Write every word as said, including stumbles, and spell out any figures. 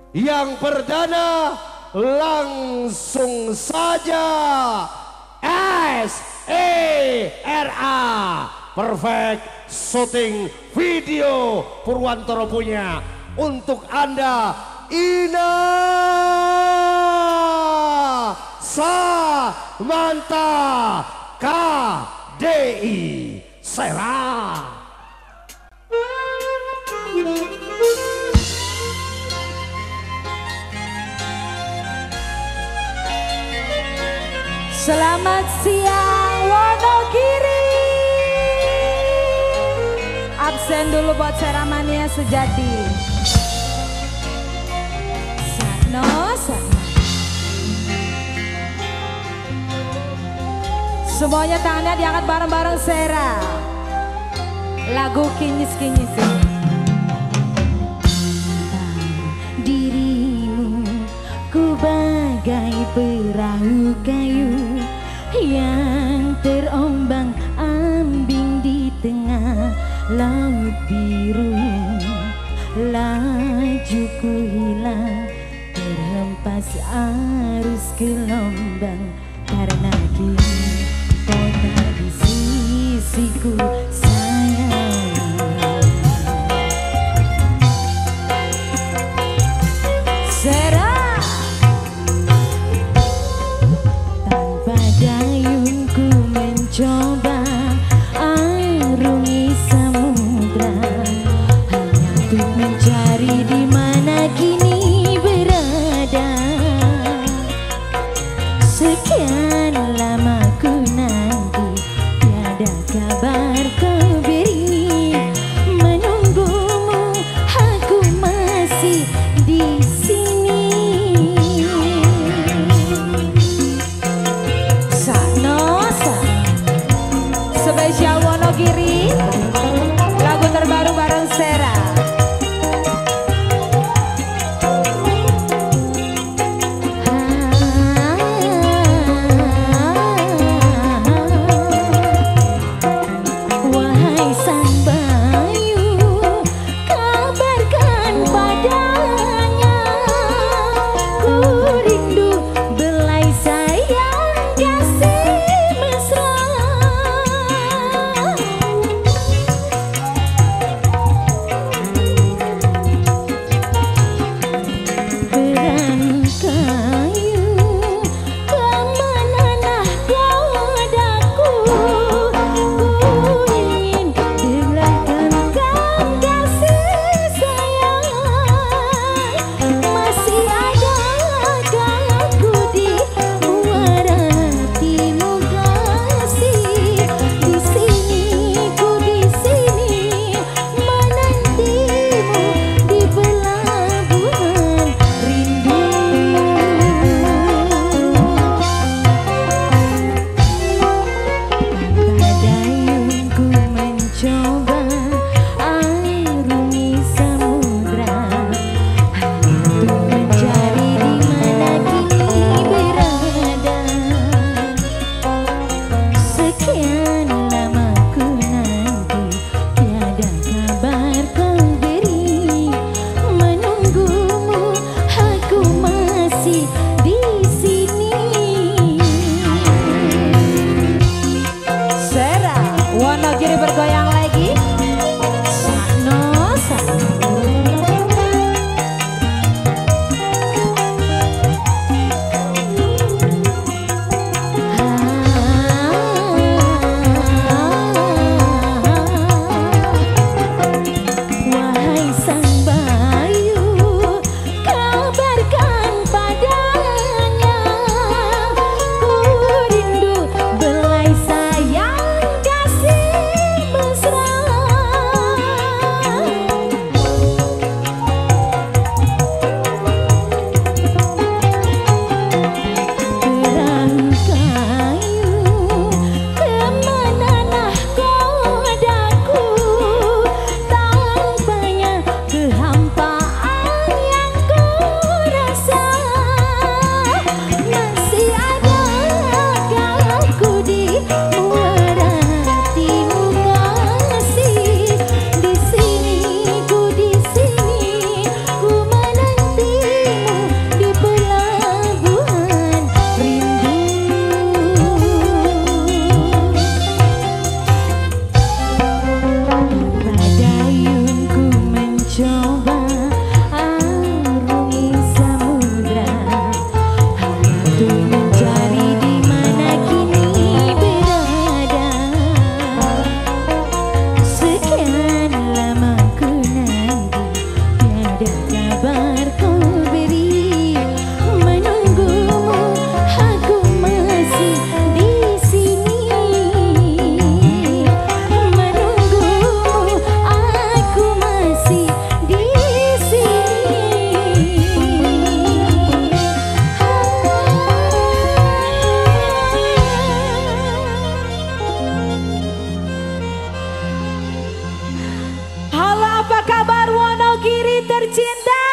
Yang perdana langsung saja S E R A Perfect Shooting Video Purwantoro punya untuk Anda Ina Samantha K D I Serang. Selamat siang Wonogiri. Absen dulu buat Seramania sejati. Sakno, sakno. Semuanya tangannya diangkat bareng-bareng Sera. Lagu kinyis-kinyis. Dirimu ku bagai perahu kayu yang terombang ambing di tengah laut biru. Laju ku hilang terhempas arus gelombang karena kini kota di sisiku sayang. Sera tanpa dayungku mencoba arungi samudra hanya untuk mencari di mana kini berada. Sekian lama ku nanti tiada kabar cinta.